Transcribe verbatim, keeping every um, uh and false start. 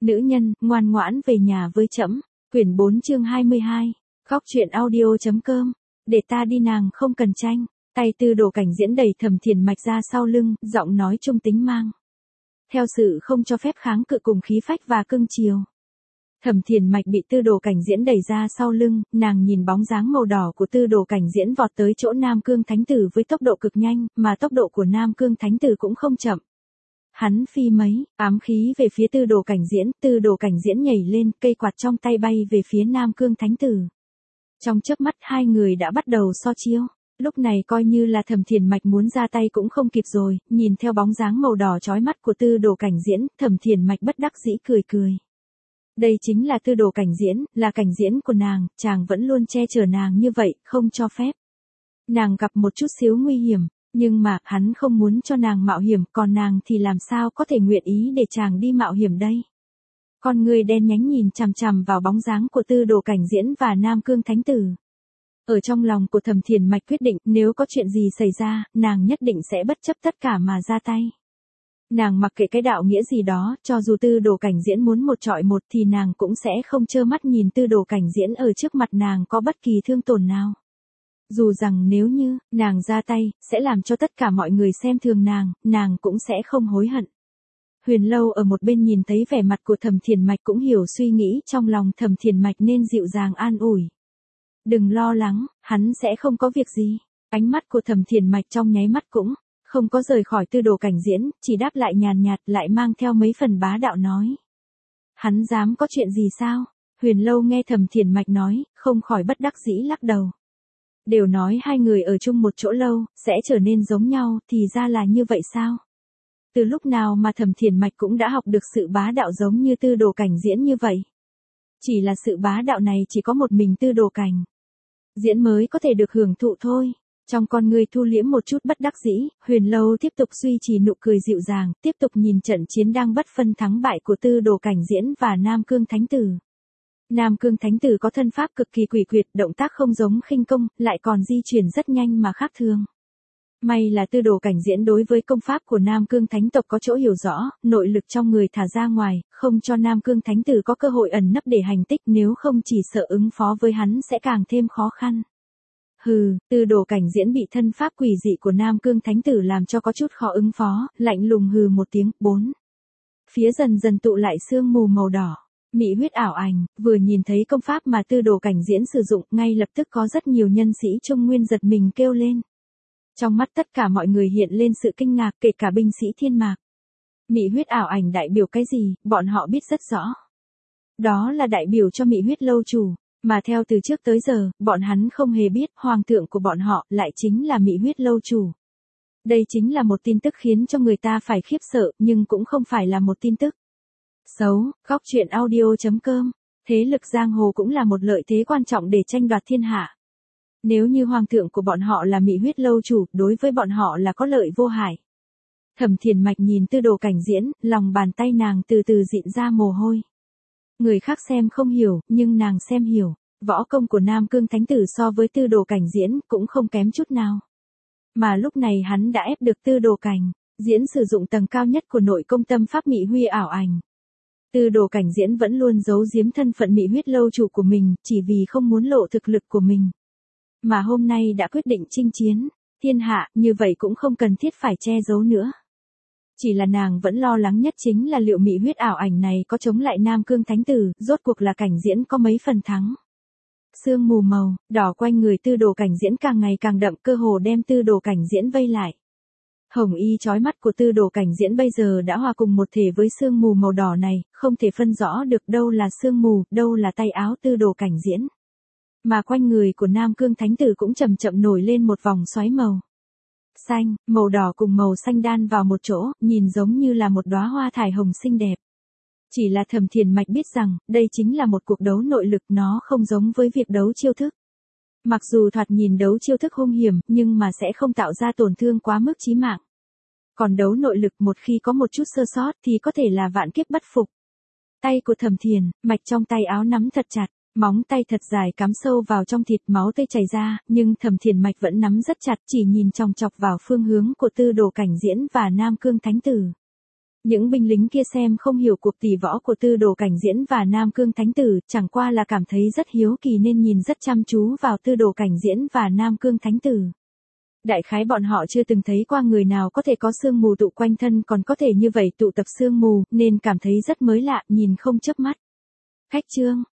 Nữ nhân, ngoan ngoãn về nhà với trẫm. Quyển bốn chương hai mươi hai. Khóc chuyện audio.com. Để ta đi nàng không cần tranh. Tay Tư Đồ Cảnh Diễn đẩy Thẩm Thiền Mạch ra sau lưng, giọng nói trung tính mang theo sự không cho phép kháng cự cùng khí phách và cưng chiều. Thẩm Thiền Mạch bị Tư Đồ Cảnh Diễn đẩy ra sau lưng, nàng nhìn bóng dáng màu đỏ của Tư Đồ Cảnh Diễn vọt tới chỗ Nam Cương Thánh Tử với tốc độ cực nhanh, mà tốc độ của Nam Cương Thánh Tử cũng không chậm. Hắn phi mấy, ám khí về phía Tư Đồ Cảnh Diễn, Tư Đồ Cảnh Diễn nhảy lên, cây quạt trong tay bay về phía Nam Cương Thánh Tử. Trong chớp mắt hai người đã bắt đầu so chiêu. Lúc này coi như là Thẩm Thiền Mạch muốn ra tay cũng không kịp rồi, nhìn theo bóng dáng màu đỏ chói mắt của Tư Đồ Cảnh Diễn, Thẩm Thiền Mạch bất đắc dĩ cười cười. Đây chính là Tư Đồ Cảnh Diễn, là cảnh diễn của nàng, chàng vẫn luôn che chở nàng như vậy, không cho phép. Nàng gặp một chút xíu nguy hiểm, nhưng mà, hắn không muốn cho nàng mạo hiểm, còn nàng thì làm sao có thể nguyện ý để chàng đi mạo hiểm đây. Con người đen nhánh nhìn chằm chằm vào bóng dáng của Tư Đồ Cảnh Diễn và Nam Cương Thánh Tử. Ở trong lòng của Thẩm Thiền Mạch quyết định, nếu có chuyện gì xảy ra, nàng nhất định sẽ bất chấp tất cả mà ra tay. Nàng mặc kệ cái đạo nghĩa gì đó, cho dù Tư Đồ Cảnh Diễn muốn một trọi một thì nàng cũng sẽ không trơ mắt nhìn Tư Đồ Cảnh Diễn ở trước mặt nàng có bất kỳ thương tổn nào. Dù rằng nếu như, nàng ra tay, sẽ làm cho tất cả mọi người xem thường nàng, nàng cũng sẽ không hối hận. Huyền Lâu ở một bên nhìn thấy vẻ mặt của Thẩm Thiền Mạch cũng hiểu suy nghĩ trong lòng Thẩm Thiền Mạch nên dịu dàng an ủi. Đừng lo lắng, hắn sẽ không có việc gì. Ánh mắt của Thẩm Thiền Mạch trong nháy mắt cũng không có rời khỏi Tư Đồ Cảnh Diễn, chỉ đáp lại nhàn nhạt lại mang theo mấy phần bá đạo nói. Hắn dám có chuyện gì sao? Huyền Lâu nghe Thẩm Thiền Mạch nói, không khỏi bất đắc dĩ lắc đầu. Đều nói hai người ở chung một chỗ lâu, sẽ trở nên giống nhau, thì ra là như vậy sao? Từ lúc nào mà Thẩm Thiền Mạch cũng đã học được sự bá đạo giống như Tư Đồ Cảnh Diễn như vậy? Chỉ là sự bá đạo này chỉ có một mình Tư Đồ Cảnh Diễn mới có thể được hưởng thụ thôi. Trong con người thu liễm một chút bất đắc dĩ, Huyền Lâu tiếp tục duy trì nụ cười dịu dàng, tiếp tục nhìn trận chiến đang bất phân thắng bại của Tư Đồ Cảnh Diễn và Nam Cương Thánh Tử. Nam Cương Thánh Tử có thân pháp cực kỳ quỷ quyệt, động tác không giống khinh công, lại còn di chuyển rất nhanh mà khác thường. May là Tư Đồ Cảnh Diễn đối với công pháp của Nam Cương Thánh tộc có chỗ hiểu rõ, nội lực trong người thả ra ngoài, không cho Nam Cương Thánh Tử có cơ hội ẩn nấp để hành tích, nếu không chỉ sợ ứng phó với hắn sẽ càng thêm khó khăn. Hừ, Tư Đồ Cảnh Diễn bị thân pháp quỷ dị của Nam Cương Thánh Tử làm cho có chút khó ứng phó, lạnh lùng hừ một tiếng, bốn. Phía dần dần tụ lại sương mù màu đỏ. Mị huyết ảo ảnh, vừa nhìn thấy công pháp mà Tư Đồ Cảnh Diễn sử dụng, ngay lập tức có rất nhiều nhân sĩ Trung Nguyên giật mình kêu lên. Trong mắt tất cả mọi người hiện lên sự kinh ngạc, kể cả binh sĩ Thiên Mạc. Mị huyết ảo ảnh đại biểu cái gì, bọn họ biết rất rõ. Đó là đại biểu cho Mị huyết lâu chủ, mà theo từ trước tới giờ, bọn hắn không hề biết, hoàng thượng của bọn họ lại chính là Mị huyết lâu chủ. Đây chính là một tin tức khiến cho người ta phải khiếp sợ, nhưng cũng không phải là một tin tức xấu. Khóc chuyện audio.com. Thế lực giang hồ cũng là một lợi thế quan trọng để tranh đoạt thiên hạ. Nếu như hoàng thượng của bọn họ là Mị huyết lâu chủ, đối với bọn họ là có lợi vô hại. Thẩm Thiền Mạch nhìn Tư Đồ Cảnh Diễn, lòng bàn tay nàng từ từ dịn ra mồ hôi. Người khác xem không hiểu, nhưng nàng xem hiểu. Võ công của Nam Cương Thánh Tử so với Tư Đồ Cảnh Diễn cũng không kém chút nào. Mà lúc này hắn đã ép được Tư Đồ Cảnh Diễn sử dụng tầng cao nhất của nội công tâm pháp Mị huy ảo ảnh. Tư Đồ Cảnh Diễn vẫn luôn giấu giếm thân phận Mị huyết lâu chủ của mình, chỉ vì không muốn lộ thực lực của mình. Mà hôm nay đã quyết định chinh chiến thiên hạ, như vậy cũng không cần thiết phải che giấu nữa. Chỉ là nàng vẫn lo lắng nhất chính là liệu Mị huyết ảo ảnh này có chống lại Nam Cương Thánh Tử, rốt cuộc là Cảnh Diễn có mấy phần thắng. Sương mù màu đỏ quanh người Tư Đồ Cảnh Diễn càng ngày càng đậm, cơ hồ đem Tư Đồ Cảnh Diễn vây lại. Hồng y chói mắt của Tư Đồ Cảnh Diễn bây giờ đã hòa cùng một thể với sương mù màu đỏ này, không thể phân rõ được đâu là sương mù, đâu là tay áo Tư Đồ Cảnh Diễn. Mà quanh người của Nam Cương Thánh Tử cũng chậm chậm nổi lên một vòng xoáy màu xanh, màu đỏ cùng màu xanh đan vào một chỗ, nhìn giống như là một đóa hoa thải hồng xinh đẹp. Chỉ là Thẩm Thiền Mạch biết rằng, đây chính là một cuộc đấu nội lực, nó không giống với việc đấu chiêu thức. Mặc dù thoạt nhìn đấu chiêu thức hung hiểm, nhưng mà sẽ không tạo ra tổn thương quá mức chí mạng. Còn đấu nội lực một khi có một chút sơ sót thì có thể là vạn kiếp bất phục. Tay của Thẩm Thiền Mạch trong tay áo nắm thật chặt, móng tay thật dài cắm sâu vào trong thịt, máu tươi chảy ra, nhưng Thẩm Thiền Mạch vẫn nắm rất chặt, chỉ nhìn chòng chọc vào phương hướng của Tư Đồ Cảnh Diễn và Nam Cương Thánh Tử. Những binh lính kia xem không hiểu cuộc tỷ võ của Tư Đồ Cảnh Diễn và Nam Cương Thánh Tử, chẳng qua là cảm thấy rất hiếu kỳ nên nhìn rất chăm chú vào Tư Đồ Cảnh Diễn và Nam Cương Thánh Tử. Đại khái bọn họ chưa từng thấy qua người nào có thể có sương mù tụ quanh thân còn có thể như vậy tụ tập sương mù, nên cảm thấy rất mới lạ, nhìn không chớp mắt. Khách trương,